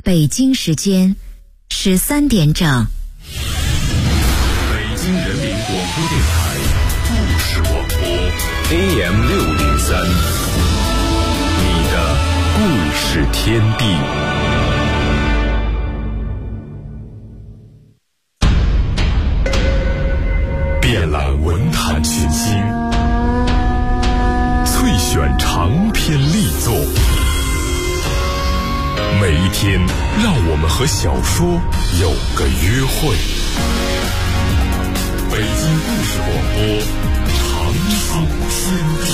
北京时间13点整。 北京人民广播电台故事广播 AM603，你的故事天地。遍览文坛群星，萃选长篇力作。每一天，让我们和小说有个约会。北京故事广播，长寿天地。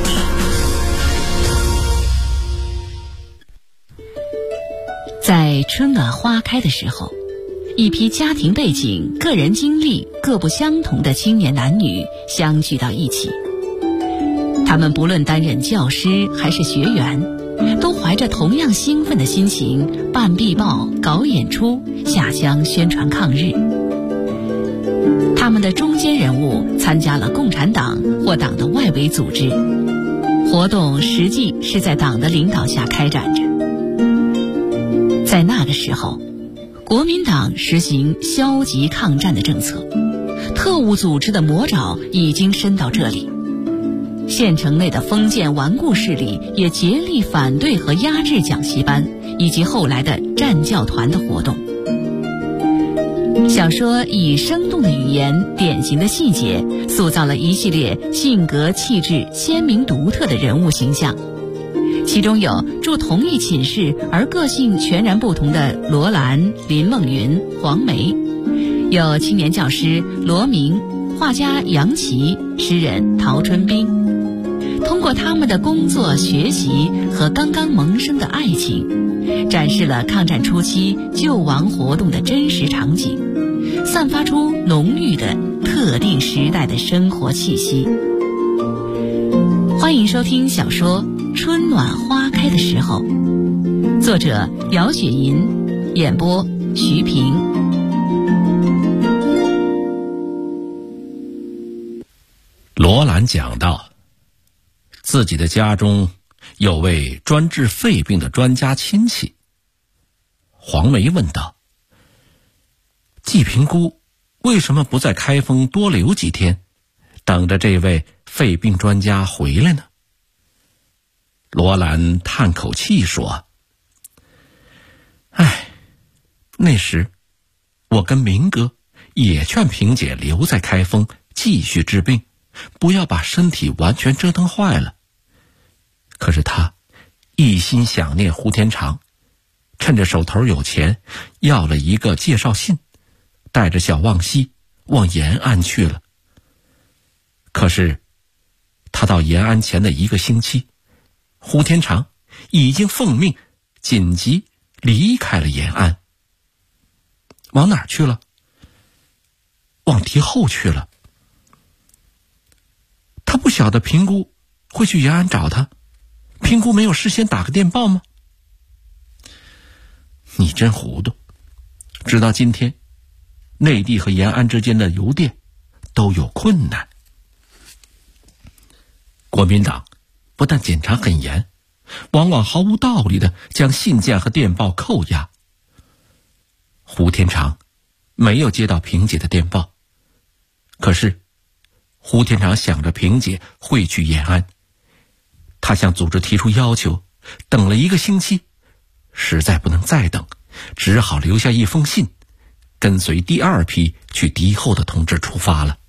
在春暖花开的时候，一批家庭背景、个人经历各不相同的青年男女相聚到一起。他们不论担任教师还是学员，都怀着同样兴奋的心情办壁报、搞演出、下乡宣传抗日。他们的中坚人物参加了共产党或党的外围组织，活动实际是在党的领导下开展着。在那个时候，国民党实行消极抗战的政策，特务组织的魔爪已经伸到这里。县城内的封建顽固势力也竭力反对和压制讲习班以及后来的战教团的活动。小说以生动的语言、典型的细节，塑造了一系列性格气质鲜明独特的人物形象。其中有住同一寝室而个性全然不同的罗兰、林梦云、黄梅，有青年教师罗明、画家杨琦、诗人陶春冰。通过他们的工作、学习和刚刚萌生的爱情，展示了抗战初期救亡活动的真实场景，散发出浓郁的特定时代的生活气息。欢迎收听小说《春暖花开的时候》，作者姚雪银，演播徐平。 罗兰讲道，自己的家中有位专治肺病的专家亲戚。黄梅问道，季评估为什么不在开封多留几天，等着这位肺病专家回来呢？罗兰叹口气说，那时我跟明哥也劝萍姐留在开封继续治病，不要把身体完全折腾坏了。可是他一心想念胡天长，趁着手头有钱，要了一个介绍信，带着小望西往延安去了。可是他到延安前的1个星期，胡天长已经奉命紧急离开了延安。往哪儿去了？往敌后去了。他不晓得评估会去延安找他，评估没有事先打个电报吗？你真糊涂，直到今天，内地和延安之间的邮电都有困难。国民党不但检查很严，往往毫无道理地将信件和电报扣押。胡天长没有接到萍姐的电报，可是胡天长想着萍姐会去延安，他向组织提出要求，等了1个星期，实在不能再等，只好留下一封信，跟随第2批去敌后的同志出发了。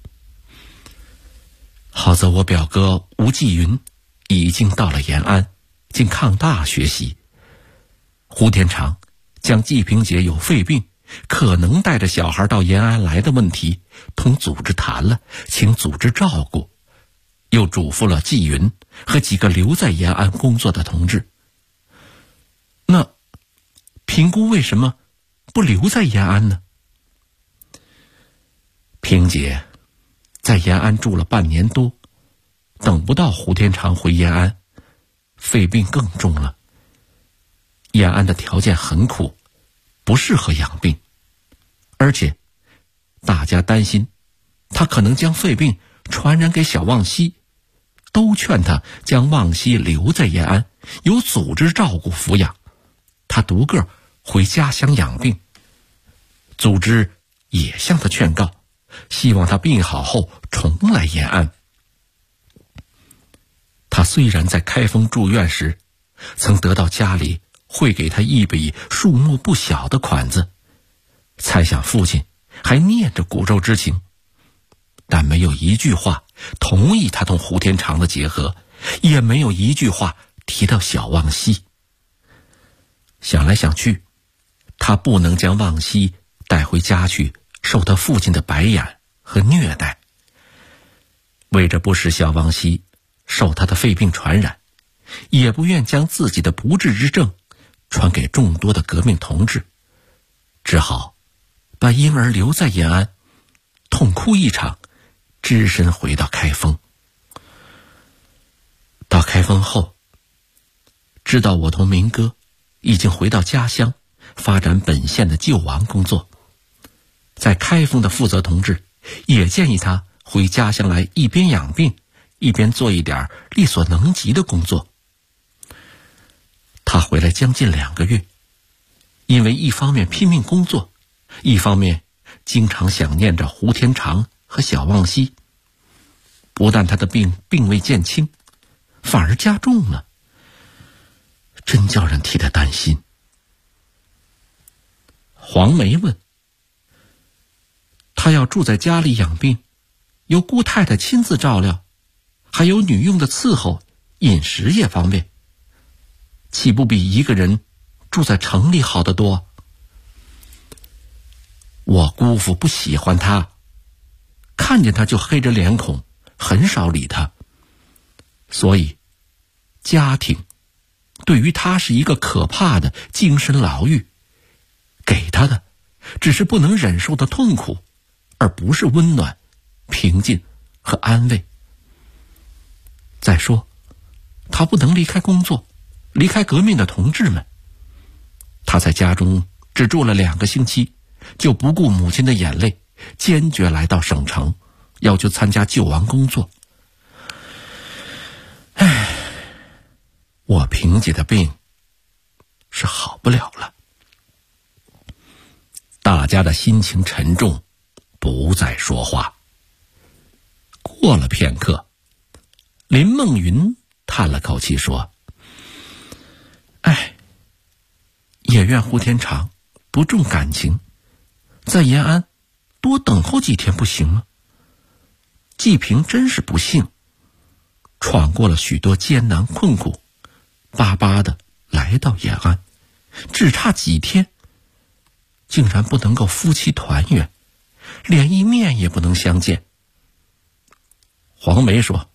好在我表哥吴继云已经到了延安进抗大学习，胡天长将季萍姐有肺病，可能带着小孩到延安来的问题同组织谈了，请组织照顾，又嘱咐了季云和几个留在延安工作的同志。那评估为什么不留在延安呢？萍姐在延安住了半年多，等不到胡天长回延安，肺病更重了。延安的条件很苦，不适合养病，而且大家担心他可能将肺病传染给小望西，都劝他将望西留在延安，由组织照顾抚养，他独个回家乡养病。组织也向他劝告，希望他病好后重来延安。他虽然在开封住院时曾得到家里汇给他一笔数目不小的款子，猜想父亲还念着骨肉之情，但没有一句话同意他同胡天长的结合，也没有一句话提到小望西。想来想去，他不能将望西带回家去受他父亲的白眼和虐待。为着不使小望西受他的肺病传染，也不愿将自己的不治之症传给众多的革命同志，只好把婴儿留在延安，痛哭一场，只身回到开封。到开封后，知道我同明哥已经回到家乡发展本县的救亡工作，在开封的负责同志也建议他回家乡来，一边养病一边做一点力所能及的工作。他回来将近2个月，因为一方面拼命工作，一方面经常想念着胡天长和小望西，不但他的病未见轻，反而加重了，真叫人替他担心。黄梅问，他要住在家里养病，由姑太太亲自照料，还有女佣的伺候，饮食也方便，岂不比一个人住在城里好得多？我姑父不喜欢他，看见他就黑着脸孔，很少理他，所以家庭对于他是一个可怕的精神牢狱，给他的只是不能忍受的痛苦，而不是温暖、平静和安慰。再说，他不能离开工作，离开革命的同志们。他在家中只住了2个星期，就不顾母亲的眼泪，坚决来到省城，要求参加救亡工作。我萍姐的病是好不了了。大家的心情沉重，不再说话。过了片刻，林梦云叹了口气说，也怨胡天长不重感情，在延安多等候几天不行吗？季平真是不幸，闯过了许多艰难困苦，巴巴的来到延安，只差几天，竟然不能够夫妻团圆，连一面也不能相见。黄梅说，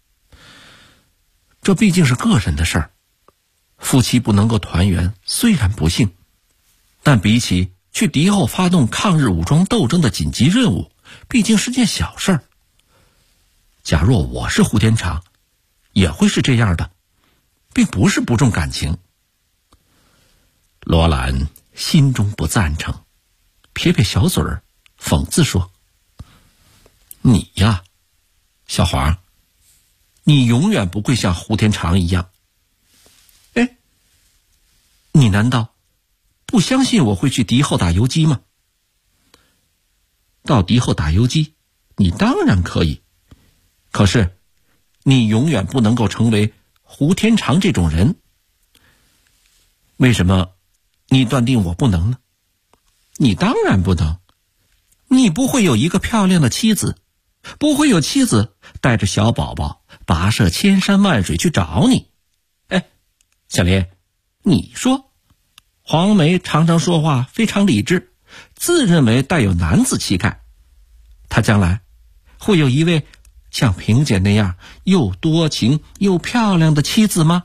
这毕竟是个人的事儿，夫妻不能够团圆虽然不幸，但比起去敌后发动抗日武装斗争的紧急任务，毕竟是件小事儿。假若我是胡天长，也会是这样的，并不是不重感情。罗兰心中不赞成，撇撇小嘴儿，讽刺说，你呀，小黄，你永远不会像胡天长一样。你难道不相信我会去敌后打游击吗？到敌后打游击，你当然可以，可是你永远不能够成为胡天长这种人。为什么你断定我不能呢？你当然不能，你不会有一个漂亮的妻子，不会有妻子带着小宝宝跋涉千山万水去找你。小林，你说黄梅常常说话非常理智，自认为带有男子气概，她将来会有一位像萍姐那样又多情又漂亮的妻子吗？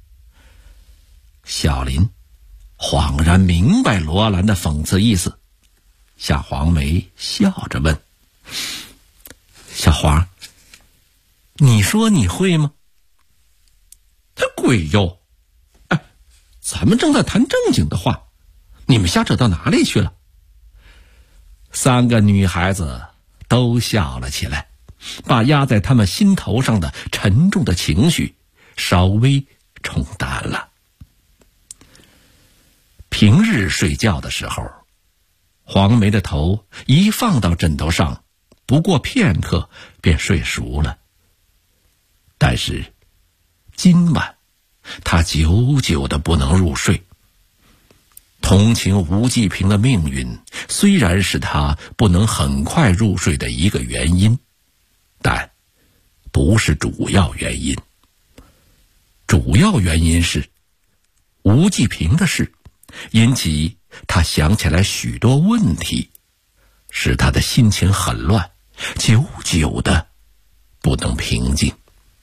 小林恍然明白罗兰的讽刺意思，向黄梅笑着问，小黄，你说你会吗？这鬼哟，咱们正在谈正经的话，你们瞎扯到哪里去了？3个女孩子都笑了起来，把压在他们心头上的沉重的情绪稍微冲淡了。 平日睡觉的时候，黄梅的头一放到枕头上，不过片刻便睡熟了。但是今晚她久久的不能入睡。同情吴继平的命运虽然是她不能很快入睡的一个原因，但不是主要原因。主要原因是吴继平的事引起他想起来许多问题，使他的心情很乱，久久的不能平静。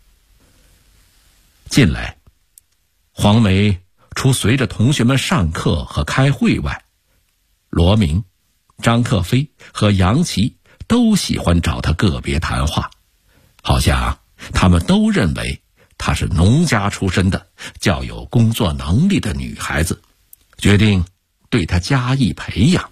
近来黄梅除随着同学们上课和开会外，罗明、张克飞和杨琦都喜欢找他个别谈话，好像他们都认为她是农家出身的、较有工作能力的女孩子，决定对她加以培养。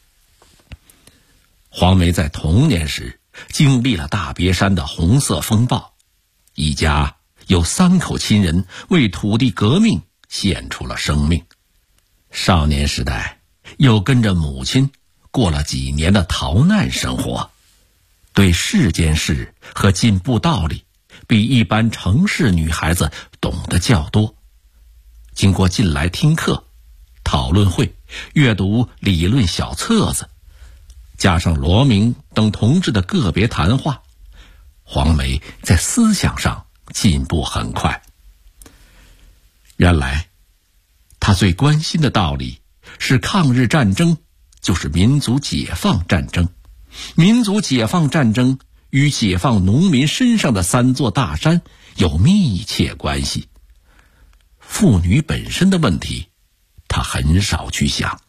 黄梅在童年时经历了大别山的红色风暴，一家有3口亲人为土地革命献出了生命。少年时代又跟着母亲过了几年的逃难生活，对世间事和进步道理比一般城市女孩子懂得较多。经过近来听课、讨论会、阅读理论小册子，加上罗明等同志的个别谈话，黄梅在思想上进步很快。原来她最关心的道理是抗日战争就是民族解放战争，民族解放战争与解放农民身上的3座大山有密切关系。妇女本身的问题她很少去想。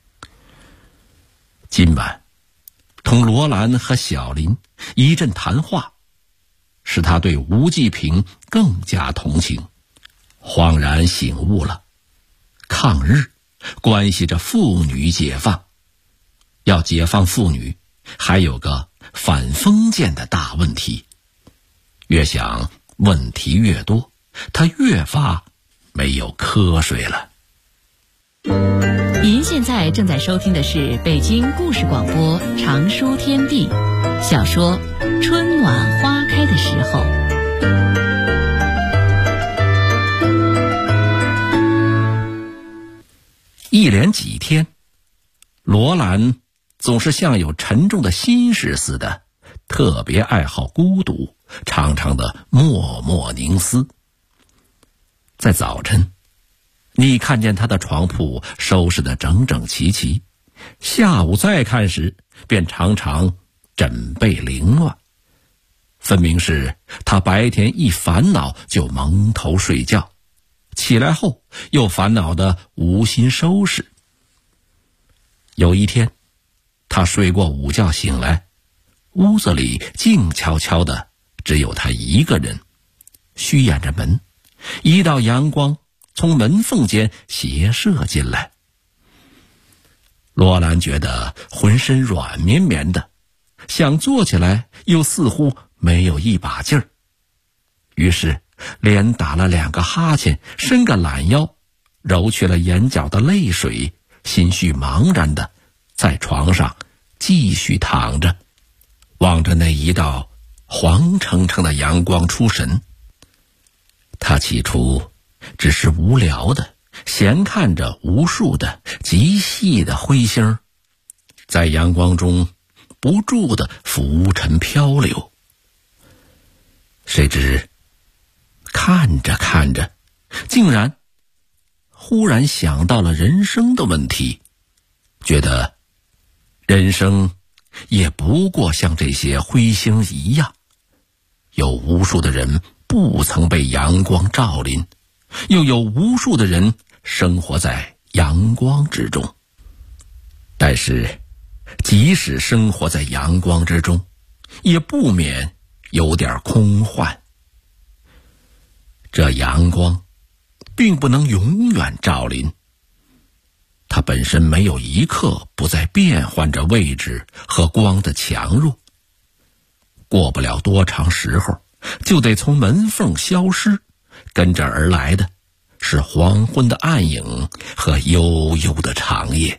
今晚同罗兰和小林一阵谈话，使她对吴继平更加同情，恍然醒悟了，抗日关系着妇女解放，要解放妇女还有个反封建的大问题。越想问题越多，他越发没有瞌睡了。 您现在正在收听的是北京故事广播长书天地小说《春暖花开的时候》。 一连几天，罗兰总是像有沉重的心事似的，特别爱好孤独，常常的默默凝思。在早晨，你看见他的床铺收拾得整整齐齐，下午再看时，便常常枕被凌乱，分明是他白天一烦恼就蒙头睡觉，起来后又烦恼得无心收拾。有一天，他睡过午觉醒来，屋子里静悄悄的，只有他一个人，虚掩着门，一道阳光从门缝间斜射进来。罗兰觉得浑身软绵绵的，想坐起来又似乎没有一把劲儿，于是连打了2个哈欠，伸个懒腰，揉去了眼角的泪水，心绪茫然的在床上继续躺着，望着那一道黄澄澄的阳光出神。他起初只是无聊的闲看着无数的极细的灰星在阳光中不住的浮沉漂流，谁知看着看着，竟然忽然想到了人生的问题，觉得人生也不过像这些灰星一样，有无数的人不曾被阳光照临，又有无数的人生活在阳光之中。但是即使生活在阳光之中，也不免有点空幻。这阳光并不能永远照临，它本身没有一刻不在变换着位置和光的强弱，过不了多长时候就得从门缝消失，跟着而来的是黄昏的暗影和悠悠的长夜。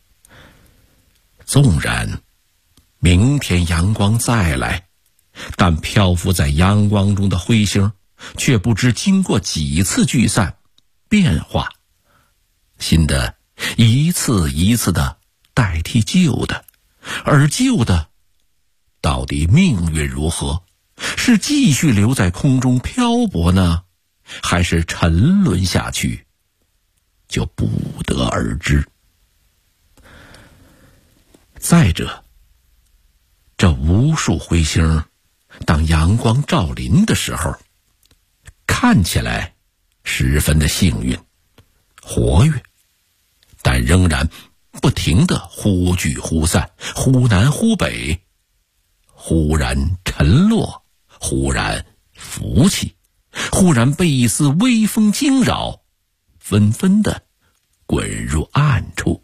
纵然明天阳光再来，但漂浮在阳光中的彗星却不知经过几次聚散变化，新的一次一次的代替旧的，而旧的到底命运如何？是继续留在空中漂泊呢，还是沉沦下去，就不得而知。再者，这无数彗星当阳光照临的时候，看起来十分的幸运活跃，但仍然不停地忽聚忽散，忽南忽北，忽然沉落，忽然浮起，忽然被一丝微风惊扰，纷纷地滚入暗处。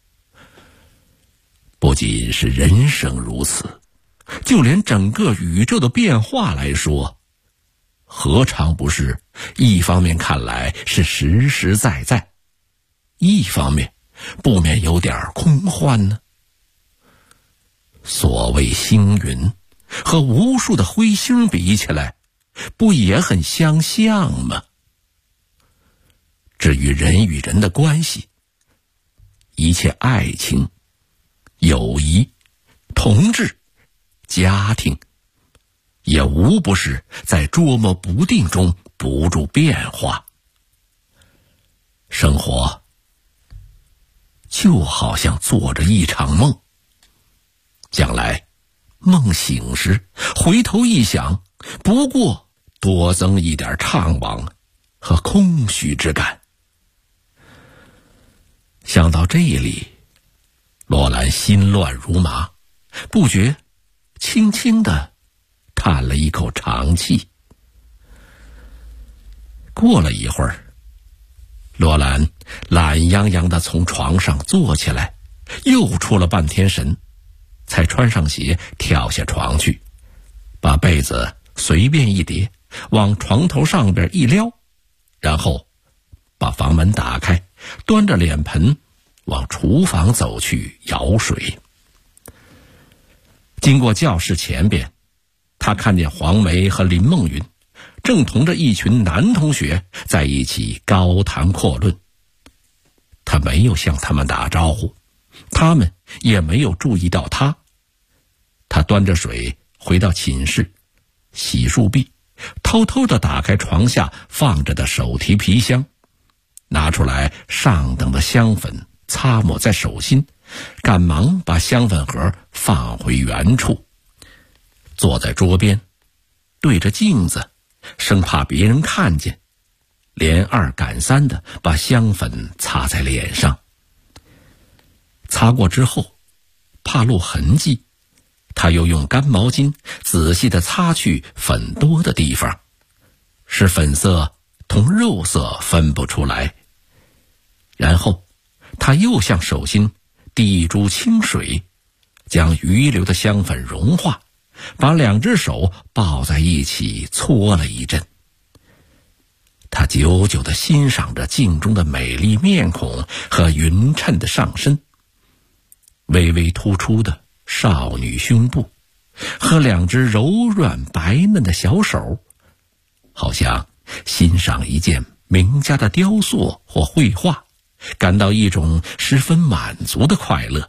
不仅是人生如此，就连整个宇宙的变化来说，何尝不是一方面看来是实实在在，一方面不免有点空幻呢？所谓星云和无数的彗星比起来，不也很相像吗？至于人与人的关系，一切爱情、友谊、同志、家庭，也无不是在捉摸不定中不住变化。生活就好像做着一场梦，将来梦醒时回头一想，不过多增一点怅惘和空虚之感。想到这里，罗兰心乱如麻，不觉轻轻地叹了一口长气。过了一会儿，罗兰懒洋洋地从床上坐起来，又出了半天神，才穿上鞋跳下床去，把被子随便一叠，往床头上边一撩，然后把房门打开，端着脸盆往厨房走去舀水。经过教室前边，他看见黄梅和林梦云正同着一群男同学在一起高谈阔论。他没有向他们打招呼，他们也没有注意到他。他端着水回到寝室，洗漱毕，偷偷地打开床下放着的手提皮箱，拿出来上等的香粉擦抹在手心，赶忙把香粉盒放回原处，坐在桌边，对着镜子，生怕别人看见，连二赶三的把香粉擦在脸上。擦过之后，怕露痕迹，他又用干毛巾仔细地擦去粉多的地方，使粉色同肉色分不出来。然后他又向手心滴一珠清水，将余留的香粉融化，把两只手抱在一起搓了一阵。他久久地欣赏着镜中的美丽面孔和匀称的上身，微微突出的少女胸部和两只柔软白嫩的小手，好像欣赏一件名家的雕塑或绘画，感到一种十分满足的快乐。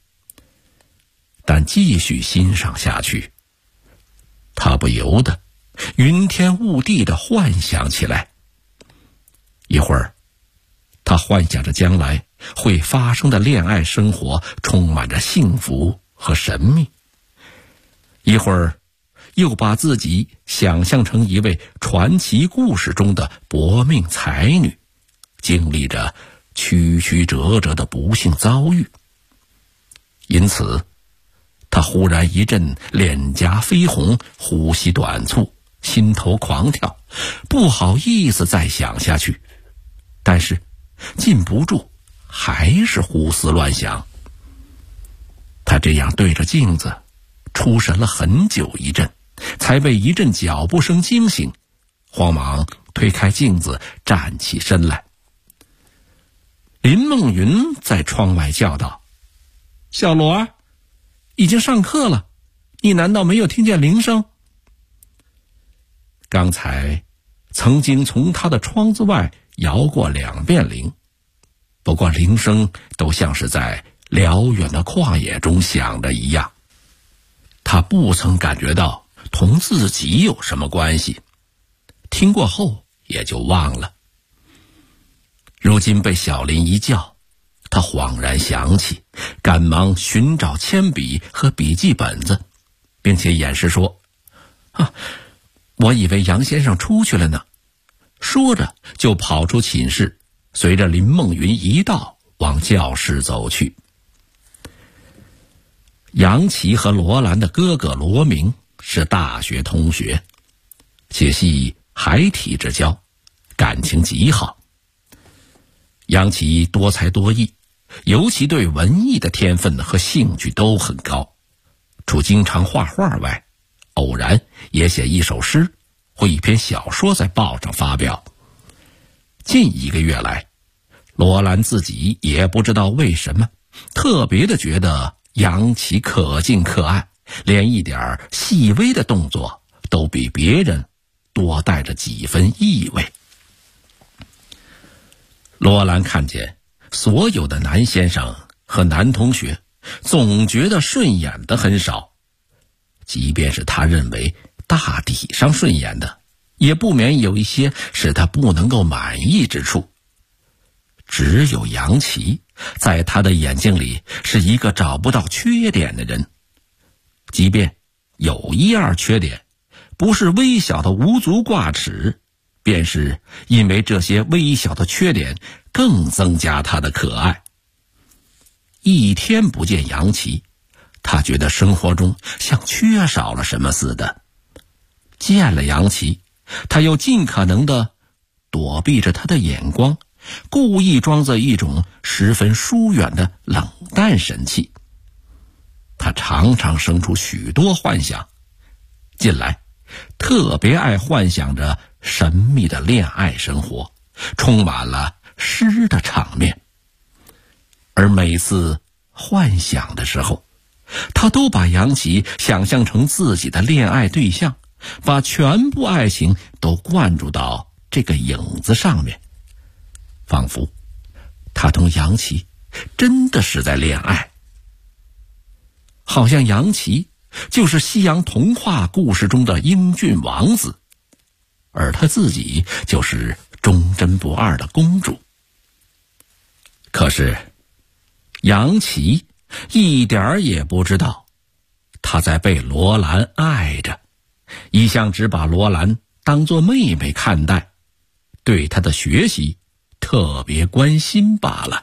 但继续欣赏下去，他不由得云天雾地地幻想起来。一会儿，他幻想着将来会发生的恋爱生活充满着幸福和神秘，一会儿又把自己想象成一位传奇故事中的薄命才女，经历着曲曲折折的不幸遭遇。因此他忽然一阵脸颊绯红，呼吸短促，心头狂跳，不好意思再想下去，但是禁不住还是胡思乱想。他这样对着镜子出神了很久一阵，才被一阵脚步声惊醒，慌忙推开镜子，站起身来。林梦云在窗外叫道：“小罗，已经上课了，你难道没有听见铃声？”刚才曾经从他的窗子外摇过2遍铃，不过铃声都像是在辽远的旷野中响着一样，他不曾感觉到同自己有什么关系，听过后也就忘了。如今被小林一叫，他恍然想起，赶忙寻找铅笔和笔记本子，并且掩饰说：“我以为杨先生出去了呢。”说着就跑出寝室，随着林梦云一道往教室走去。杨琪和罗兰的哥哥罗明是大学同学，且系孩提之交，感情极好。杨琪多才多艺，尤其对文艺的天分和兴趣都很高，除经常画画外，偶然也写一首诗或一篇小说在报上发表。近1个月来，罗兰自己也不知道为什么，特别的觉得杨琪可敬可爱，连一点细微的动作都比别人多带着几分意味。罗兰看见所有的男先生和男同学，总觉得顺眼的很少，即便是他认为大体上顺眼的，也不免有一些使他不能够满意之处。只有杨琪在他的眼睛里是一个找不到缺点的人，即便有1、2缺点，不是微小的无足挂齿，便是因为这些微小的缺点更增加他的可爱。一天不见杨琪，他觉得生活中像缺少了什么似的。见了杨琪，他又尽可能地躲避着他的眼光，故意装作一种十分疏远的冷淡神气。他常常生出许多幻想，近来特别爱幻想着神秘的恋爱生活，充满了诗的场面。而每次幻想的时候，他都把杨琪想象成自己的恋爱对象，把全部爱情都灌注到这个影子上面，仿佛他同杨琪真的是在恋爱，好像杨琪就是西洋童话故事中的英俊王子，而他自己就是忠贞不二的公主。可是杨琪一点儿也不知道，他在被罗兰爱着，一向只把罗兰当作妹妹看待，对他的学习特别关心罢了。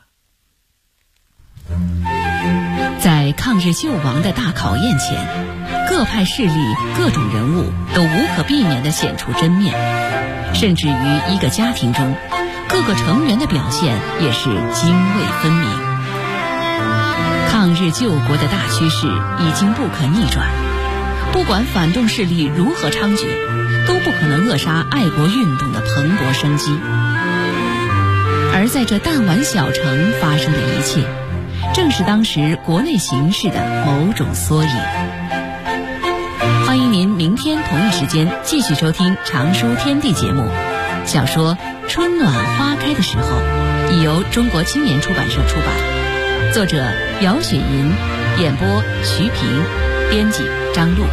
在抗日救亡的大考验前，各派势力、各种人物都无可避免地显出真面，甚至于一个家庭中，各个成员的表现也是泾渭分明。抗日救国的大趋势已经不可逆转，不管反动势力如何猖獗，都不可能扼杀爱国运动的蓬勃生机。而在这弹丸小城发生的一切，正是当时国内形势的某种缩影。欢迎您明天同一时间继续收听常书天地节目。小说《春暖花开的时候》已由中国青年出版社出版，作者姚雪银，演播徐平，编辑张璐。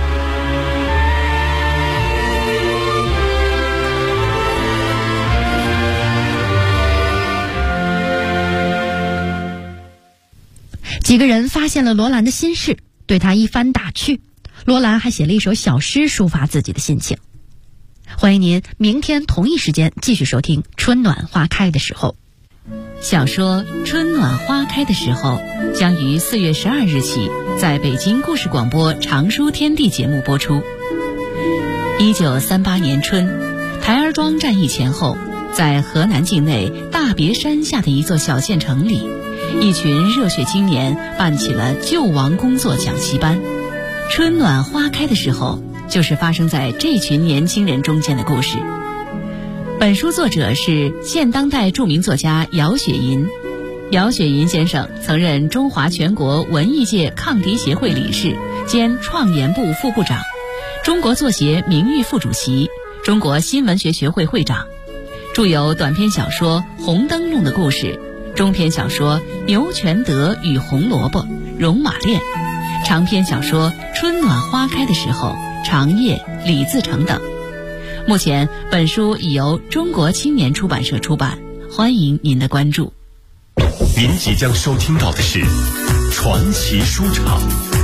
几个人发现了罗兰的心事，对他一番打趣。罗兰还写了一首小诗抒发自己的心情。欢迎您明天同一时间继续收听《春暖花开的时候》。 小说《春暖花开的时候》将于4月12日起在北京故事广播常书天地节目播出。1938年春，台儿庄战役前后，在河南境内大别山下的一座小县城里，一群热血青年办起了救亡工作讲习班。春暖花开的时候，就是发生在这群年轻人中间的故事。 本书作者是现当代著名作家姚雪银。姚雪银先生曾任中华全国文艺界抗敌协会理事兼创研部副部长，中国作协名誉副主席，中国新文学学会会长，著有短篇小说《红灯笼的故事》，中篇小说《牛全德与红萝卜》《戎马恋》，长篇小说《春暖花开的时候》《长夜》《李自成》等。目前本书已由中国青年出版社出版，欢迎您的关注。 您即将收听到的是传奇书场。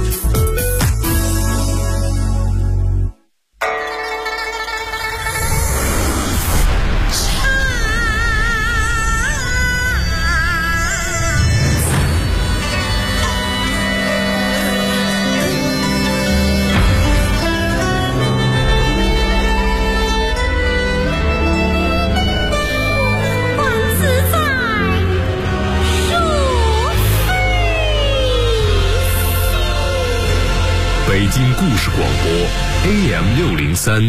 北京故事广播 AM603，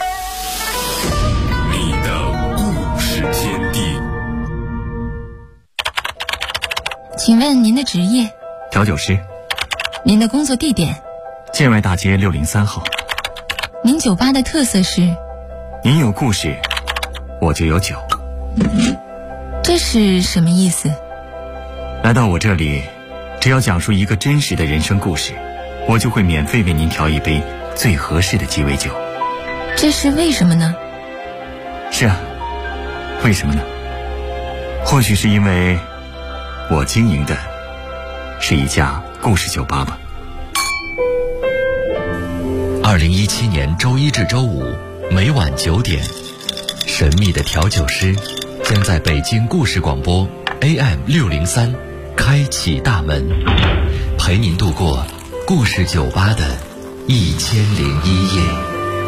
你的故事天地。 请问您的职业？ 调酒师。 您的工作地点？ 建外大街603号。 您酒吧的特色是？ 您有故事，我就有酒。 这是什么意思？ 来到我这里，只要讲述一个真实的人生故事，我就会免费为您调一杯最合适的鸡尾酒。 这是为什么呢？ 是啊，为什么呢？或许是因为我经营的是一家故事酒吧吧。 2017年周一至周五每晚9点，神秘的调酒师将在北京故事广播 AM603 开启大门，陪您度过故事酒吧的1001夜。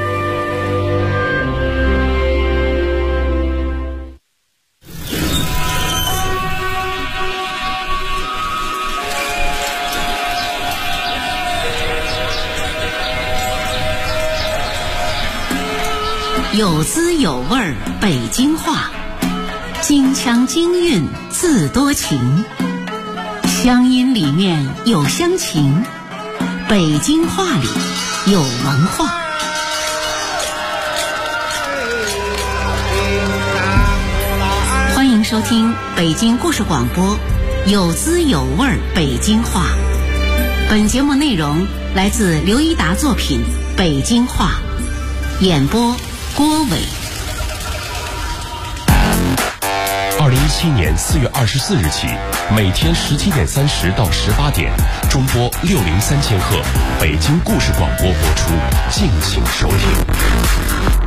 有滋有味儿北京话，京腔京韵字多情，乡音里面有乡情，北京话里有文化。欢迎收听北京故事广播有滋有味儿北京话。本节目内容来自刘一达作品《北京话》，演播郭伟。 2017年4月24日起，每天17点30到18点，中波603千赫，北京故事广播播出，敬请收听。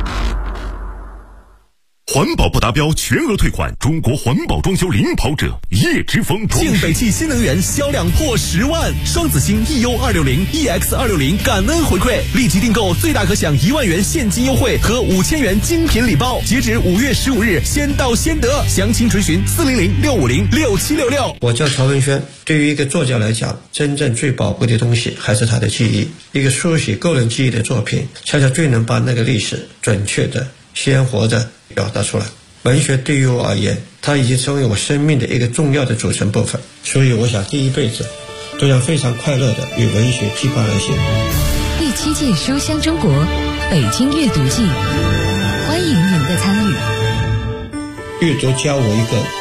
环保不达标全额退款，中国环保装修领跑者叶之峰。 晋北汽新能源销量破10万，双子星 EU260 EX260 感恩回馈，立即订购最大可享1万元现金优惠和5000元精品礼包，截止5月15日，先到先得，详情垂询400-650-6766。 我叫曹文轩。对于一个作家来讲，真正最宝贵的东西还是他的记忆。一个书写个人记忆的作品，恰恰最能把那个历史准确的、鲜活的表达出来。文学对于我而言，它已经成为我生命的一个重要的组成部分，所以我想第一辈子都要非常快乐的与文学羁绊而行。 第7届书香中国北京阅读季，欢迎您的参与。 阅读教我一个。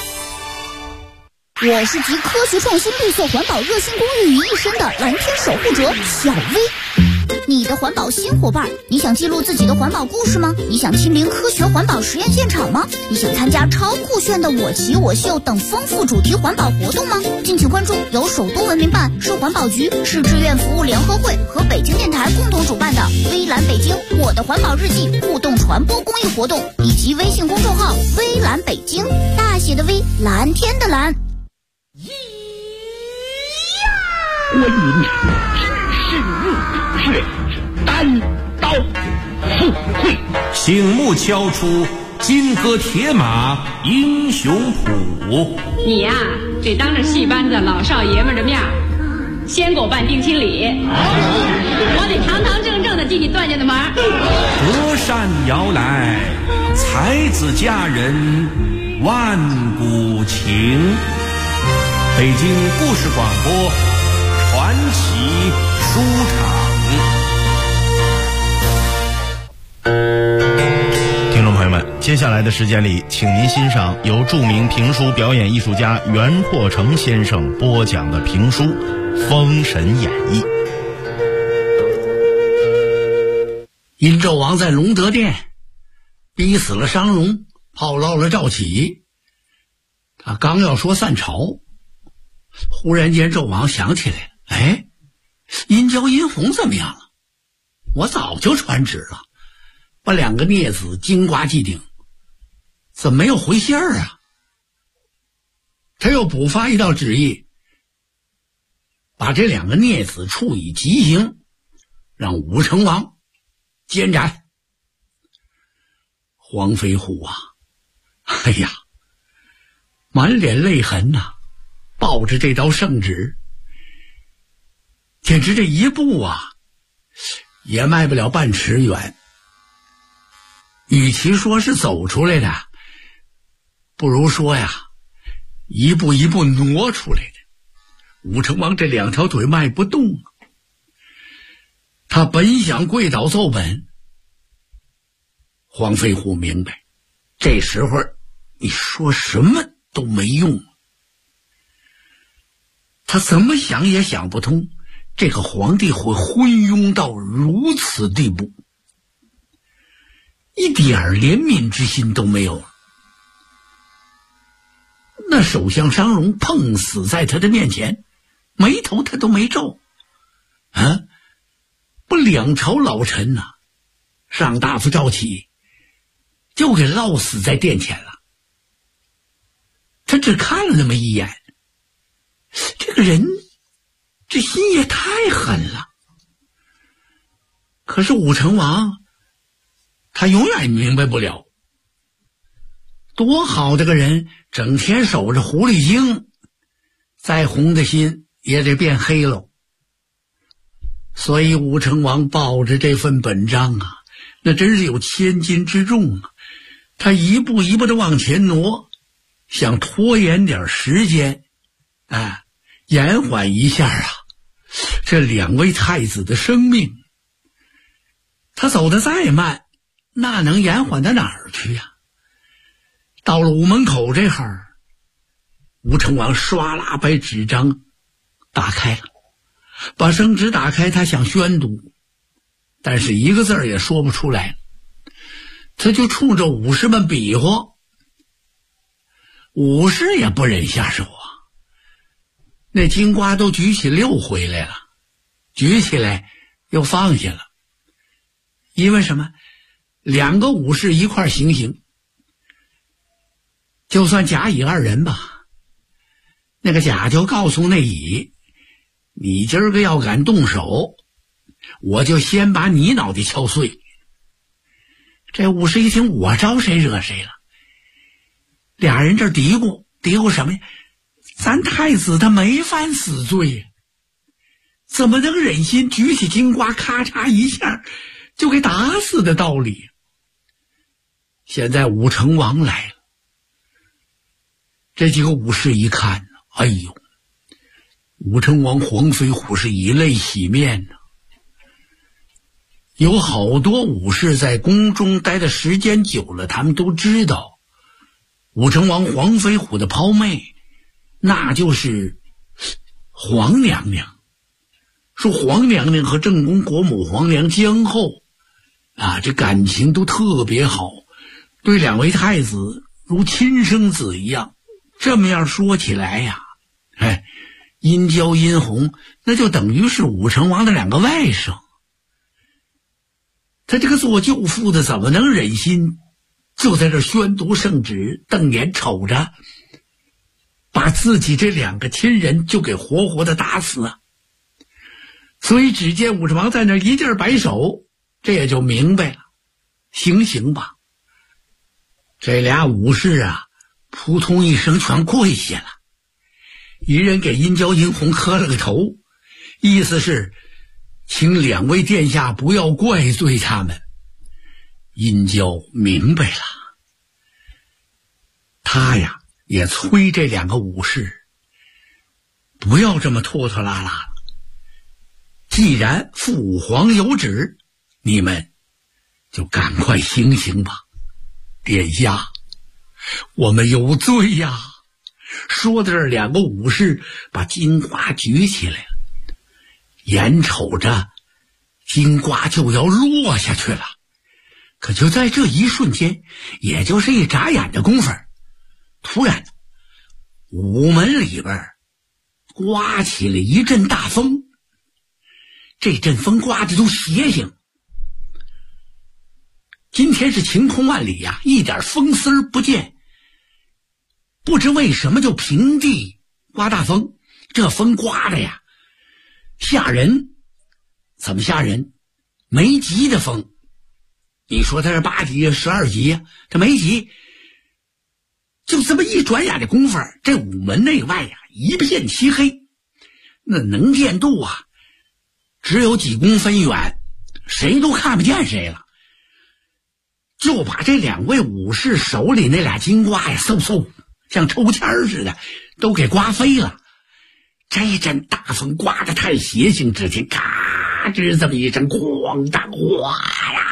我是集科学创新、绿色环保、热心公益于一身的蓝天守护者小薇。你的环保新伙伴，你想记录自己的环保故事吗？你想亲临科学环保实验现场吗？你想参加超酷炫的我骑我秀等丰富主题环保活动吗？敬请关注由首都文明办、市环保局、市志愿服务联合会和北京电台共同主办的微蓝北京我的环保日记互动传播公益活动，以及微信公众号微蓝北京，大写的微，蓝天的蓝。 观音知识入血，单刀赴会， 醒目敲出金戈铁马英雄谱。 你呀，得当着戏班子老少爷们的面先给我办定亲礼，我得堂堂正正的替你断下的门。 隔山摇来才子佳人万古情。北京故事广播传奇书场。 听众朋友们，接下来的时间里，请您欣赏由著名评书表演艺术家袁阔成先生播讲的评书《封神演义》。 殷纣王在隆德殿逼死了商容，炮烙了赵启。他刚要说散朝，忽然间纣王想起来，哎，殷郊殷红怎么样了？我早就传旨了，把2个孽子金瓜祭顶，怎么没有回信儿啊？他又补发一道旨意，把这2个孽子处以极刑，让武成王监斩。黄飞虎啊，哎呀，满脸泪痕呐，抱着这道圣旨，简直这一步啊也迈不了半尺远。与其说是走出来的，不如说呀，一步一步挪出来的。武成王这2条腿迈不动啊，他本想跪倒奏本。黄飞虎明白，这时候你说什么都没用。他怎么想也想不通，这个皇帝会昏庸到如此地步，一点怜悯之心都没有了。那首相商容碰死在他的面前，眉头他都没皱啊！不，2朝老臣呐，上大夫赵启就给烙死在殿前了。他只看了那么一眼，这个人这心也太狠了。可是武成王他永远明白不了，多好的个人，整天守着狐狸精，再红的心也得变黑喽。所以武成王抱着这份本章啊，那真是有千斤之重啊。他一步一步的往前挪，想拖延点时间，延缓一下啊这2位太子的生命。他走得再慢，那能延缓到哪儿去啊？到了午门口这会儿，武成王唰啦把纸张打开了，把圣旨打开，他想宣读，但是一个字儿也说不出来。他就冲着武士们比划，武士也不忍下手啊。那金瓜都举起6回来了，举起来又放下了。因为什么？2个武士一块行刑，就算甲乙2人吧。那个甲就告诉那乙，你今儿个要敢动手，我就先把你脑袋敲碎。这武士一听，我招谁惹谁了？俩人这嘀咕什么呀？咱太子他没犯死罪呀，怎么能忍心举起金瓜咔嚓一下就给打死的道理？现在武成王来了，这几个武士一看，哎呦，武成王黄飞虎是以泪洗面呢。有好多武士在宫中待的时间久了，他们都知道武成王黄飞虎的胞妹那就是皇娘娘。说皇娘娘和正宫国母皇娘姜后这感情都特别好，对2位太子如亲生子一样。这么样说起来呀，殷郊殷红那就等于是武成王的2个外甥。他这个做舅父的怎么能忍心就在这宣读圣旨，瞪眼瞅着把自己这2个亲人就给活活的打死啊？所以只见武成王在那一劲儿摆手，这也就明白了，行吧。这俩武士扑通一声全跪下了，一人给殷郊殷红磕了个头，意思是请2位殿下不要怪罪他们。殷郊明白了， 他呀也催这2个武士不要这么拖拖拉拉了。既然父皇有旨，你们就赶快行刑吧。殿下，我们有罪呀！说到这儿，2个武士把金瓜举起来了，眼瞅着金瓜就要落下去了。可就在这一瞬间，也就是一眨眼的功夫，突然午门里边刮起了一阵大风。这阵风刮的都邪性，今天是晴空万里呀，一点风丝儿不见。不知为什么就平地刮大风，这风刮的呀吓人。怎么吓人？没级的风。你说它是8级12级呀，这没级。就这么一转眼的功夫，这午门内外呀一片漆黑，那能见度啊只有几公分远，谁都看不见谁了。就把这2位武士手里那俩金瓜呀嗖嗖像抽签似的都给刮飞了。这阵大风刮得太邪性，只听咔吱这么一声咣当哗呀！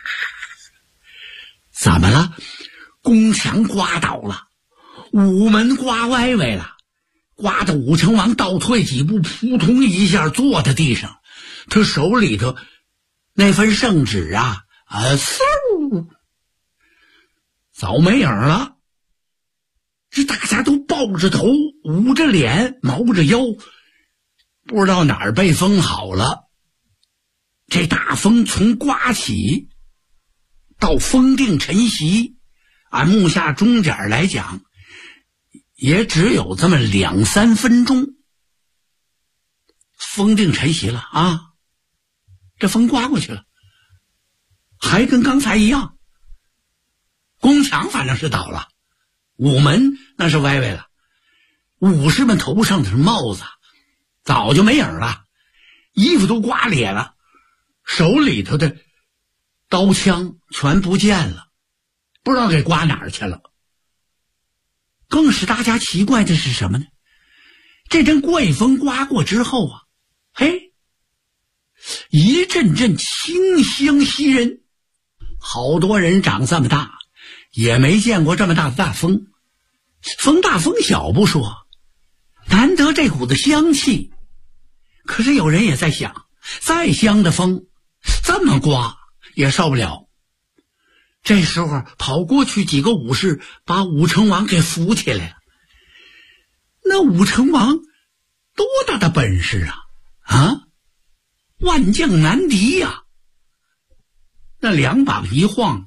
怎么了？宫墙刮倒了，午门刮歪歪了，刮得武成王倒退几步，扑通一下坐在地上。他手里头那份圣旨啊嗖早没影了。这大家都抱着头，捂着脸，毛着腰，不知道哪儿被风好了。这大风从刮起到风定晨曦，按目下钟点来讲也只有这么2-3分钟。风定晨曦了啊，这风刮过去了，还跟刚才一样。宫墙反正是倒了，午门那是歪歪了，武士们头上的帽子早就没影了，衣服都刮裂了，手里头的刀枪全不见了，不知道给刮哪儿去了。更使大家奇怪的是什么呢？这阵怪风刮过之后啊，嘿，一阵阵清香袭人。好多人长这么大也没见过这么大的大风，风大风小不说，难得这股子香气。可是有人也在想，再香的风这么刮也受不了。这时候跑过去几个武士把武成王给扶起来了。那武成王多大的本事啊，万将难敌呀，那2膀一晃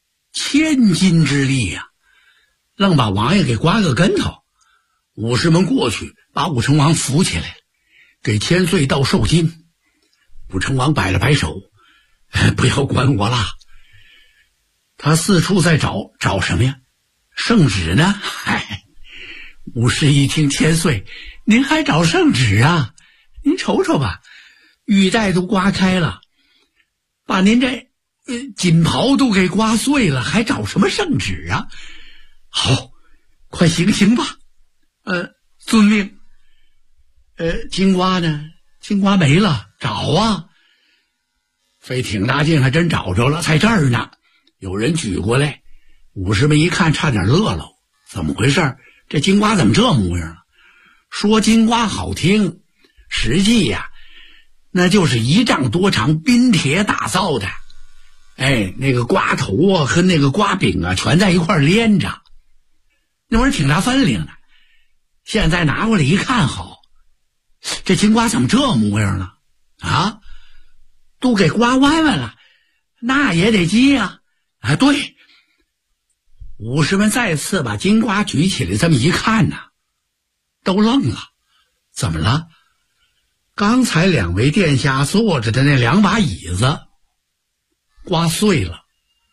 ，1000斤之力呀，愣把王爷给刮个跟头。武士们过去把武成王扶起来，给千岁道寿金。武成王摆了摆手，不要管我了。他四处在找什么呀？圣旨呢？武士一听，千岁您还找圣旨啊？您瞅瞅吧，玉带都刮开了，把您这锦袍都给刮碎了，还找什么圣旨啊？好，快行刑吧。遵命。金瓜呢？金瓜没了，找啊！费挺大劲，还真找着了，在这儿呢。有人举过来，武士们一看，差点乐了。怎么回事？这金瓜怎么这模样了？说金瓜好听，实际呀，那就是1丈多长冰铁打造的。那个瓜头啊和那个瓜柄啊全在一块连着，那玩意儿挺大分量的。现在拿过来一看，好，这金瓜怎么这模样了啊？都给刮歪歪了，那也得接啊！对，武士们再次把金瓜举起来，这么一看呢，都愣了。怎么了？刚才2位殿下坐着的那2把椅子刮碎了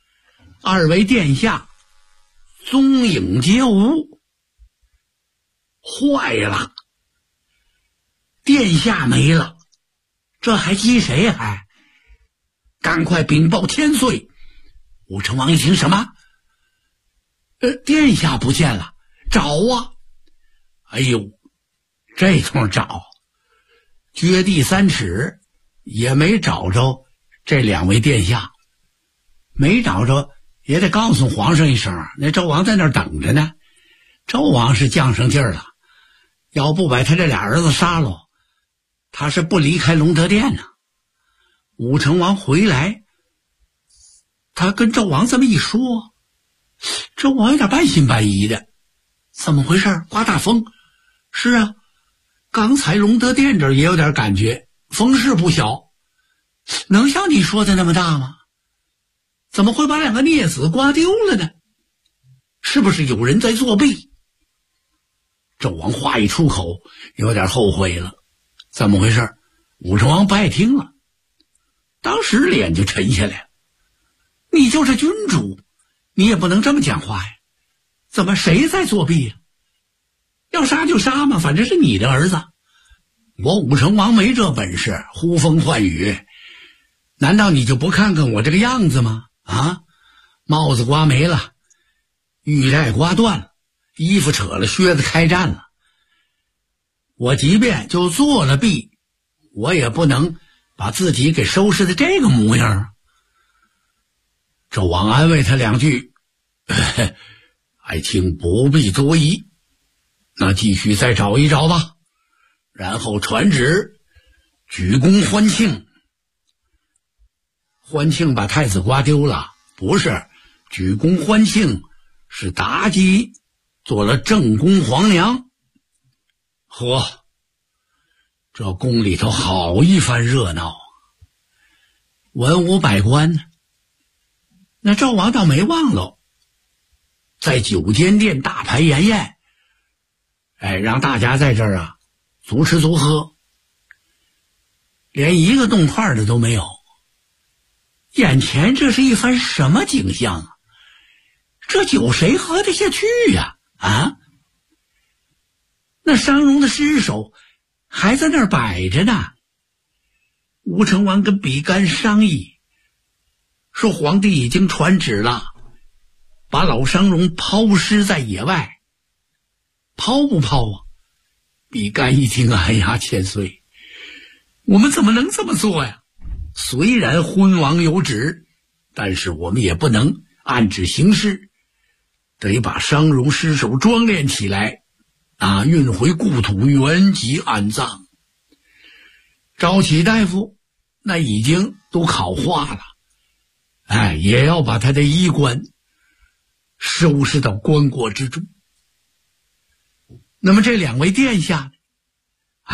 ，2位殿下踪影皆无。坏了，殿下没了，这还激谁呀？赶快禀报千岁！武成王一听，什么？ 殿下不见了，找啊！哎呦，这通找，掘地3尺也没找着这2位殿下，没找着也得告诉皇上一声，那周王在那儿等着呢。周王是犟上劲儿了，要不把他这俩儿子杀了，他是不离开隆德殿呢。武成王回来，他跟纣王这么一说，纣王有点半信半疑的。怎么回事？刮大风？是啊，刚才隆德殿这儿也有点感觉，风势不小，能像你说的那么大吗？怎么会把2个孽子刮丢了呢？是不是有人在作弊？纣王话一出口，有点后悔了。怎么回事？武成王不爱听了，当时脸就沉下来了。你就是君主，你也不能这么讲话呀！怎么谁在作弊呀？要杀就杀嘛，反正是你的儿子。我武成王没这本事，呼风唤雨。难道你就不看看我这个样子吗？啊，帽子刮没了，玉带刮断了，衣服扯了，靴子开战了。我即便就做了弊，我也不能把自己给收拾的这个模样啊。纣王安慰他2句，爱卿不必多疑，那继续再找一找吧，然后传旨举公欢庆。欢庆把太子刮丢了，不是举公欢庆，是妲己做了正宫皇娘。呵，这宫里头好一番热闹，文武百官呢。那纣王倒没忘了，在9间殿大排筵宴，让大家在这儿啊足吃足喝，连一个动筷的都没有。眼前这是一番什么景象啊？这酒谁喝得下去呀？啊，那商容的尸首还在那儿摆着呢。吴成王跟比干商议，说皇帝已经传旨了，把老商容抛尸在野外。抛不抛啊？比干一听，哎呀，千岁，我们怎么能这么做呀？虽然昏王有旨，但是我们也不能按旨行事，得把商容尸首装殓起来，运回故土原籍安葬。赵启大夫那已经都烤化了，也要把他的衣冠收拾到棺椁之中。那么这2位殿下呢？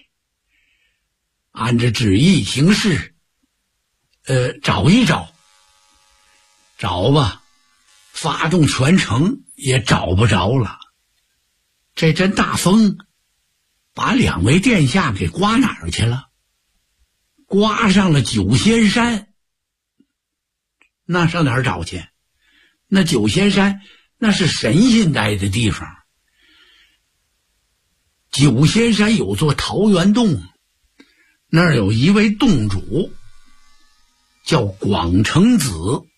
按着旨意行事，找一找吧，发动全城也找不着了。这阵大风把2位殿下给刮哪儿去了？刮上了九仙山。那上哪儿找去？那九仙山那是神仙待的地方。九仙山有座桃源洞，那儿有一位洞主叫广成子，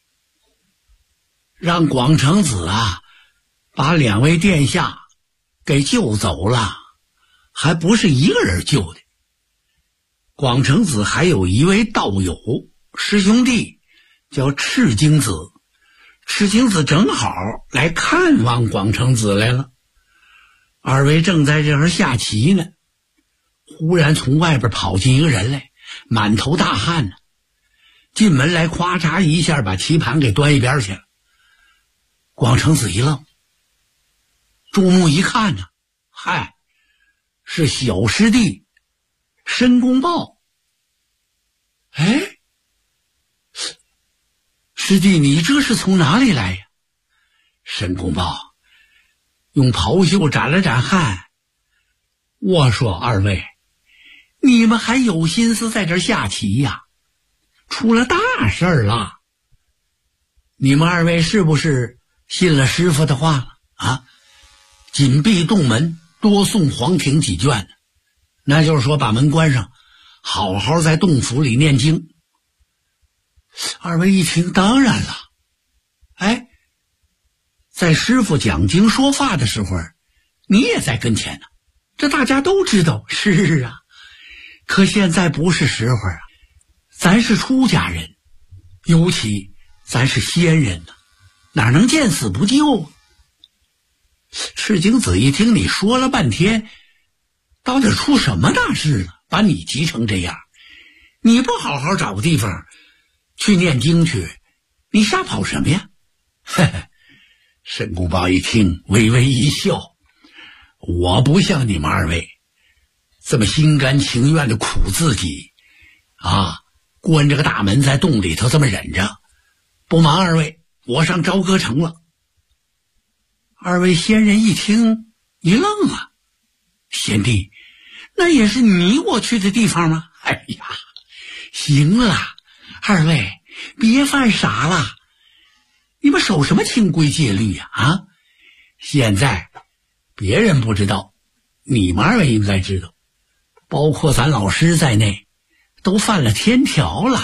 让广成子把2位殿下给救走了，还不是一个人救的。广成子还有一位道友师兄弟叫赤精子，赤精子正好来看望广成子来了。2位正在这儿下棋呢，忽然从外边跑进一个人来，满头大汗呢，进门来咵嚓一下把棋盘给端一边去了。广成子一愣，注目一看呢，是小师弟申公豹。师弟你这是从哪里来呀？申公豹用袍袖展了展汗，我说2位，你们还有心思在这儿下棋呀？出了大事儿了！你们2位是不是信了师傅的话了？紧闭洞门，多送黄庭几卷，那就是说把门关上，好好在洞府里念经。2位一听，当然了。 在师傅讲经说法的时候，你也在跟前呢，这大家都知道。是啊，可现在不是时候啊，咱是出家人，尤其咱是仙人呢，哪能见死不救啊？赤精子一听你说了半天，到底出什么大事了，把你急成这样？你不好好找个地方去念经去，你瞎跑什么呀？嘿嘿，申公豹一听微微一笑，我不像你们二位这么心甘情愿的苦自己啊，关着个大门在洞里头这么忍着。不瞒二位，我上朝歌城了。二位仙人一听一愣啊，贤弟，那也是你我去的地方吗？哎呀，行了，二位别犯傻了，你们守什么清规戒律呀？啊，现在别人不知道，你们二位应该知道，包括咱老师在内，都犯了天条了，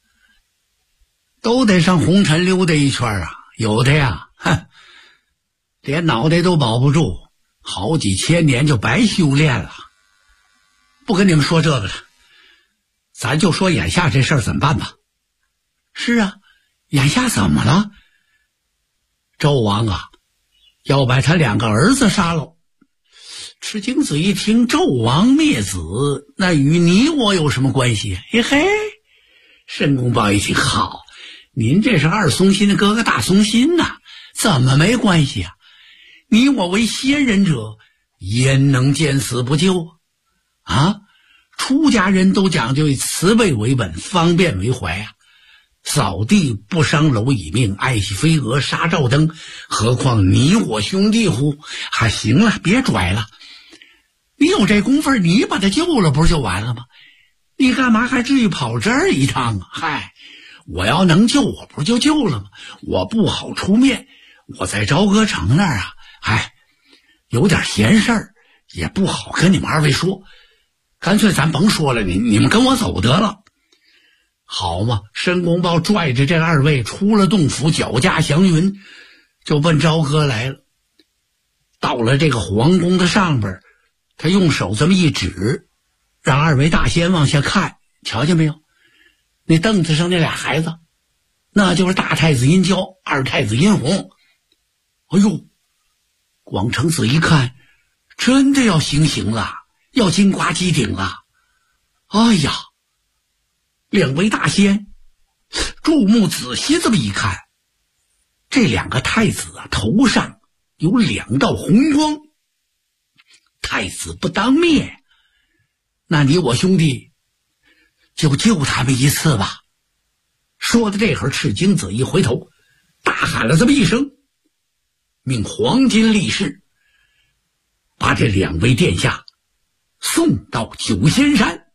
都得上红尘溜达一圈啊。有的呀，连脑袋都保不住，好几千年就白修炼了。不跟你们说这个了，咱就说眼下这事儿怎么办吧。是啊，眼下怎么了？纣王啊，要把他2个儿子杀了。赤精子一听纣王灭子，那与你我有什么关系？嘿嘿，申公豹一听，好，您这是二松心的哥哥大松心呐，怎么没关系啊？你我为仙人者，焉能见死不救啊？出家人都讲究以慈悲为本，方便为怀啊。扫地不伤蝼蚁命，爱惜飞蛾杀照灯，何况你我兄弟乎？还行了，别拽了。你有这功夫，你把他救了不是就完了吗？你干嘛还至于跑这儿一趟啊？嗨，我要能救，我不就救了吗？我不好出面，我在朝歌城那儿啊，有点闲事儿，也不好跟你们二位说，干脆咱甭说了，你们跟我走得了。好嘛，申公豹拽着这2位出了洞府，脚驾祥云，就奔朝歌来了。到了这个皇宫的上边，他用手这么一指，让2位大仙往下看，瞧见没有？那凳子上那俩孩子，那就是大太子殷郊、二太子殷红。哎呦，广成子一看，真的要行刑了，要金瓜击顶了。哎呀，两位大仙注目仔细这么一看，这2个太子啊，头上有2道红光。太子不当灭，那你我兄弟就救他们一次吧。说的这会儿，赤精子一回头，大喊了这么一声，命黄金力士把这2位殿下送到九仙山。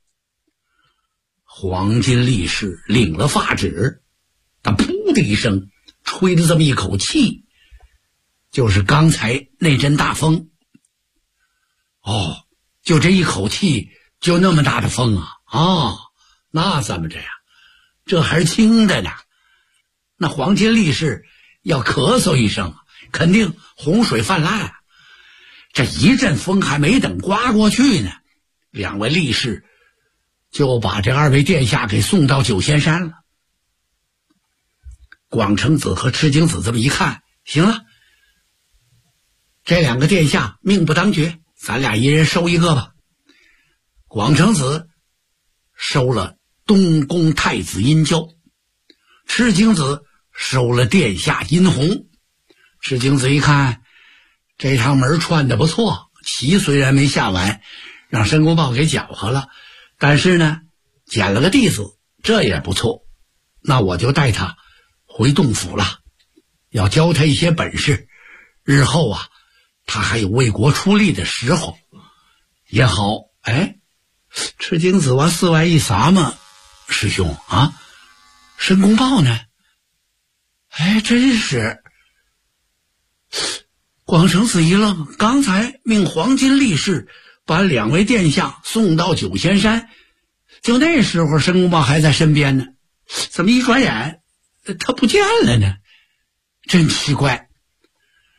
黄金力士领了发旨，他噗的一声吹了这么一口气，就是刚才那阵大风。哦，就这一口气就那么大的风啊！那怎么着呀？这还是轻的呢。那黄金力士要咳嗽一声，肯定洪水泛滥啊。这一阵风还没等刮过去呢，2位力士就把这2位殿下给送到九仙山了。广成子和赤精子这么一看，行了，这2个殿下命不当绝，咱俩一人收一个吧。广成子收了东宫太子殷郊，赤精子收了殿下殷红。赤精子一看，这趟门串的不错，棋虽然没下完，让申公豹给搅和了，但是呢，捡了个弟子，这也不错。那我就带他回洞府了，要教他一些本事，日后啊，他还有为国出力的时候也好。赤精子往寺外一撒嘛，师兄啊，申公豹呢？真是。广成子一愣，刚才命黄金力士把2位殿下送到九仙山，就那时候申公豹还在身边呢，怎么一转眼他不见了呢？真奇怪。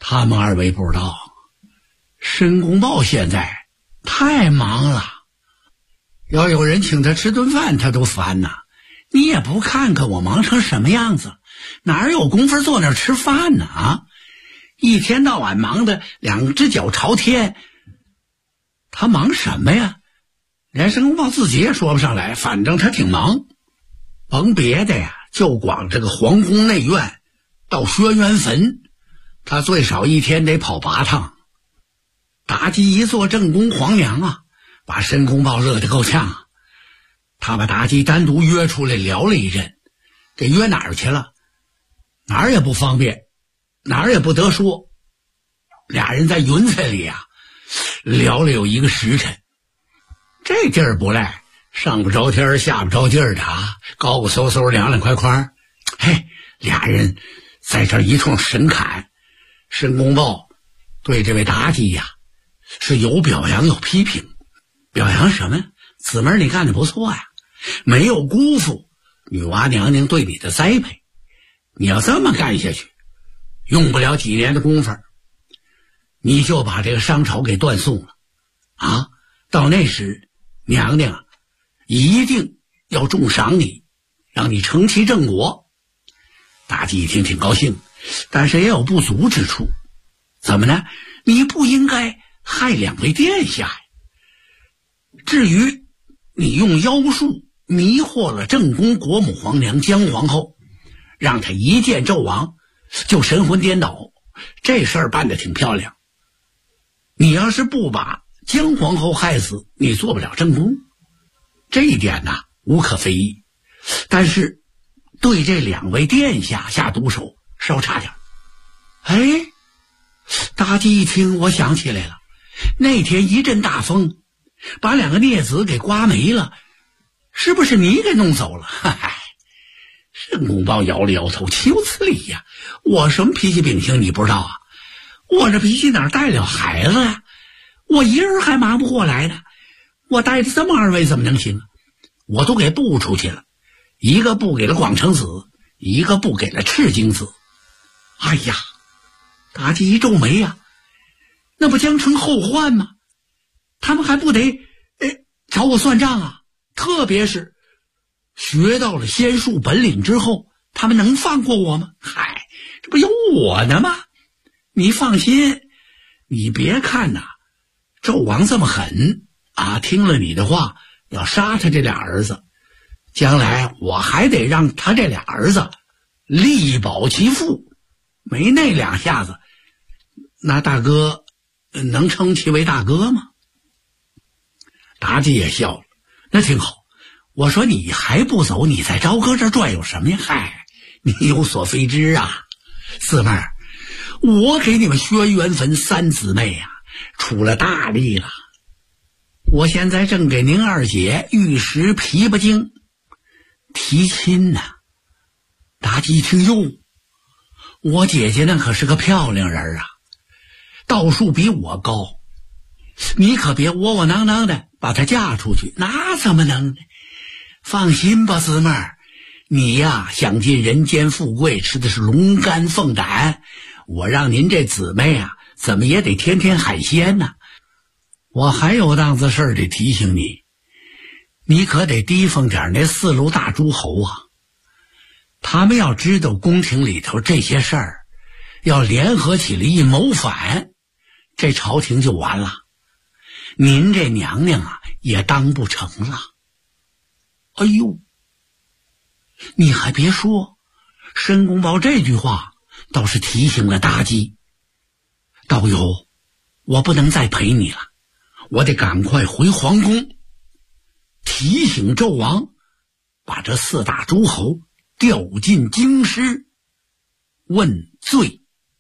他们二位不知道，申公豹现在太忙了，要有人请他吃顿饭他都烦呐。你也不看看我忙成什么样子，哪有功夫坐那儿吃饭呢啊？一天到晚忙得两只脚朝天，他忙什么呀？连申公豹自己也说不上来，反正他挺忙。甭别的呀，就光这个皇宫内院到轩辕坟，他最少一天得跑8趟。妲己一做正宫皇娘啊，把申公豹乐得够呛啊。他把妲己单独约出来聊了一阵，这约哪儿去了？哪儿也不方便，哪儿也不得说。俩人在云彩里啊聊了有1个时辰。这地儿不赖，上不着天下不着地儿的啊，高高嗖嗖凉凉快快。嘿，俩人在这一通神侃。申公豹对这位妲己呀是有表扬有批评。表扬什么呀？姊妹你干得不错呀，没有辜负女娲娘娘对你的栽培。你要这么干下去，用不了几年的功夫，你就把这个商朝给断送了啊！到那时，娘娘一定要重赏你，让你承其正果。妲己一听挺高兴，但是也有不足之处。怎么呢？你不应该害2位殿下呀。至于你用妖术迷惑了正宫国母皇娘姜皇后，让她一见纣王就神魂颠倒，这事儿办得挺漂亮。你要是不把姜皇后害死，你做不了正宫，这一点呢无可非议。但是对这2位殿下下毒手稍差点。哎，妲己一听，我想起来了，那天一阵大风把2个孽子给刮没了，是不是你给弄走了？嗨，申公豹摇了摇头，岂有此理呀！我什么脾气秉性你不知道啊？我这脾气哪带了孩子呀？我一人还忙不过来呢，我带着这么2位怎么能行啊？我都给布出去了，一个布给了广成子，一个布给了赤精子。哎呀，妲己一皱眉呀，那不将成后患吗？他们还不得找我算账啊？特别是学到了仙术本领之后，他们能放过我吗？嗨，这不有我呢吗？你放心，你别看呐，纣王这么狠啊，听了你的话要杀他这俩儿子，将来我还得让他这俩儿子力保其父，没那2下子，那大哥能称其为大哥吗？妲己也笑了，那挺好。我说你还不走，你在朝歌这转有什么呀？嗨，你有所非知啊，四妹儿，我给你们轩辕坟3姊妹呀出了大力了。我现在正给您2姐玉石琵琶精提亲呢。妲己一听，哟，我姐姐那可是个漂亮人啊，道术比我高，你可别窝窝囊囊的把她嫁出去，那怎么能呢？放心吧，姊妹儿，你呀享尽人间富贵，吃的是龙肝凤胆，我让您这姊妹啊怎么也得天天海鲜呢。我还有档子事儿得提醒你，你可得提防点那4路大诸侯啊，他们要知道宫廷里头这些事儿，要联合起来一谋反，这朝廷就完了，您这娘娘啊也当不成了。哎呦，你还别说，申公豹这句话倒是提醒了妲己。道友，我不能再陪你了，我得赶快回皇宫，提醒纣王把这4大诸侯调进京师问罪。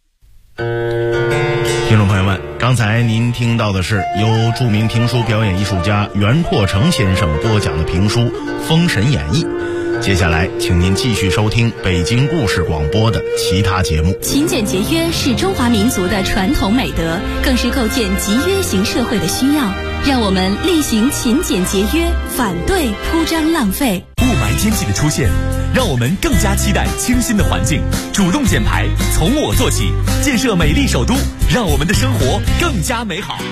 听众朋友们，刚才您听到的是由著名评书表演艺术家袁阔成先生播讲的评书《封神演义》。接下来请您继续收听北京故事广播的其他节目。 勤俭节约是中华民族的传统美德，更是构建集约型社会的需要。让我们力行勤俭节约，反对铺张浪费。 故霾天气的出现，让我们更加期待清新的环境。主动减排，从我做起，建设美丽首都，让我们的生活更加美好。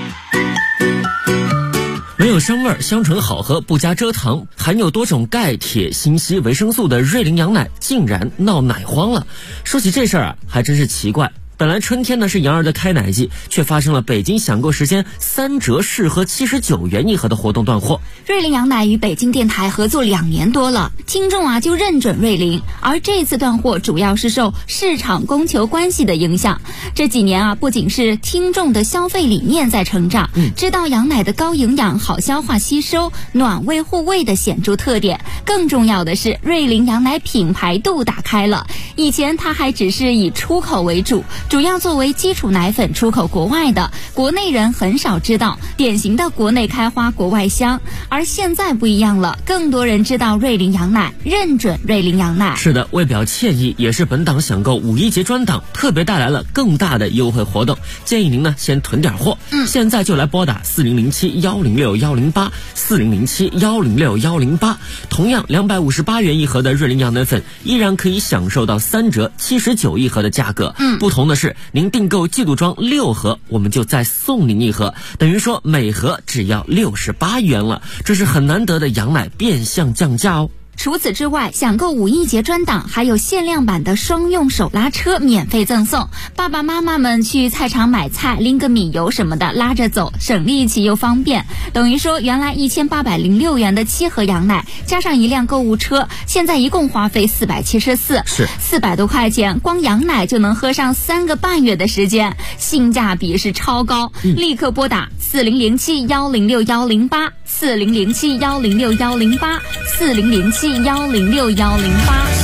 没有生味、香醇好喝、不加蔗糖，含有多种钙、铁、锌、硒、维生素的瑞麟羊奶竟然闹奶荒了。说起这事儿啊，还真是奇怪。本来春天呢是羊儿的开奶季，却发生了北京享购时间3折试喝79元一盒的活动断货。 瑞麟羊奶与北京电台合作2年多了，听众啊就认准瑞麟，而这次断货主要是受市场供求关系的影响。这几年啊，不仅是听众的消费理念在成长，知道羊奶的高营养、好消化吸收、暖胃护胃的显著特点，更重要的是瑞麟羊奶品牌度打开了。以前它还只是以出口为主，主要作为基础奶粉出口国外的，国内人很少知道，典型的国内开花国外香。而现在不一样了，更多人知道瑞麟羊奶，认准瑞麟羊奶。 是的，为表歉意，也是本档享购5·1节专档特别带来了更大的优惠活动，建议您呢先囤点货，现在就来拨打4007-106-108 4007-106-108。同样258元一盒的瑞麟羊奶粉依然可以享受到3折79一盒的价格。不同的是，您订购季度装6盒，我们就再送您1盒，等于说每盒只要68元了，这是很难得的羊奶变相降价哦。 除此之外，享购5·1节专档还有限量版的双用手拉车免费赠送，爸爸妈妈们去菜场买菜拎个米油什么的拉着走，省力气又方便。等于说原来1806元的7盒羊奶加上1辆购物车，现在一共花费474，是400多块钱，光羊奶就能喝上3个半月的时间，性价比是超高。立刻拨打4007-106-108 4007-106-108 4007-106-108。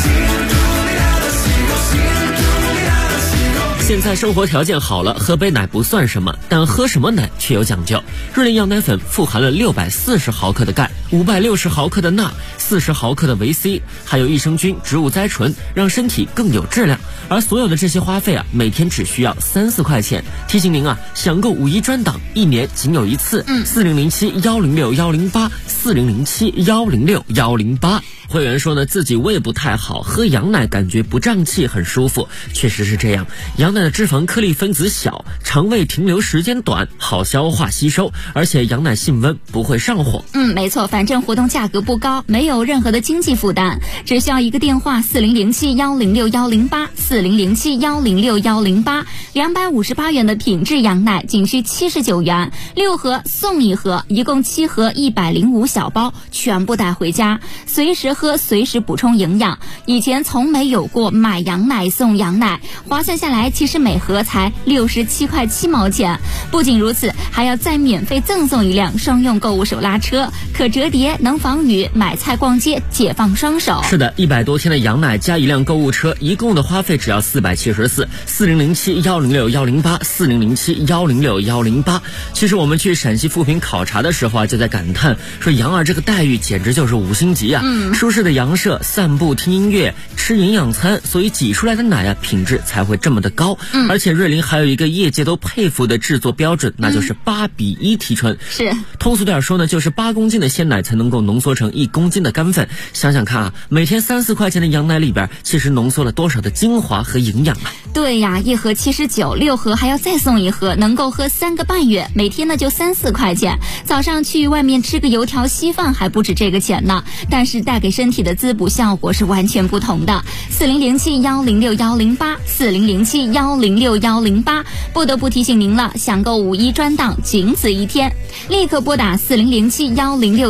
现在生活条件好了，喝杯奶不算什么，但喝什么奶却有讲究。瑞麟羊奶粉富含了640毫克的钙、560毫克的钠、40毫克的维 C， 还有益生菌、植物甾醇，让身体更有质量。而所有的这些花费啊，每天只需要3-4块钱。提醒您啊，享购5·1专档1年仅有1次。4007-106-108 4007-106-108。会员说呢，自己胃不太好，喝羊奶感觉不胀气，很舒服。确实是这样，羊奶的脂肪颗粒分子小，肠胃停留时间短，好消化吸收，而且羊奶性温，不会上火。 没错，反正活动价格不高，没有任何的经济负担，只需要一个电话4007-106-108 4007-106-108。258元的品质羊奶仅需79元，6盒送1盒，一共7盒105小包，全部带回家，随时喝，随时补充营养。以前从没有过买羊奶送羊奶，划算下来其实每盒才67块7毛钱。不仅如此，还要再免费赠送1辆双用购物手拉车，可折叠，能防雨，买菜逛街解放双手。 是的，100多天的羊奶加1辆购物车，一共的花费只要474。4007-106-108 4007-106-108。其实我们去陕西富平考察的时候啊，就在感叹说，羊儿这个待遇简直就是5星级啊！舒适的羊舍，散步听音乐，吃营养餐，所以挤出来的奶啊，品质才会这么的高。而且瑞麟还有一个业界都佩服的制作标准，那就是8:1提纯。 是， 通俗点说呢，就是8公斤的鲜奶才能够浓缩成1公斤的干粉。想想看啊，每天3-4块钱的羊奶里边，其实浓缩了多少的精华和营养啊！ 对呀，1盒79，6盒还要再送1盒，能够喝3个半月，每天呢就3-4块钱。早上去外面吃个油条稀饭还不止这个钱呢，但是带给身体的滋补效果是完全不同的。4007-106-108 4007-106-108。不得不提醒您了，享购5·1专档仅此1天，立刻拨打4007-106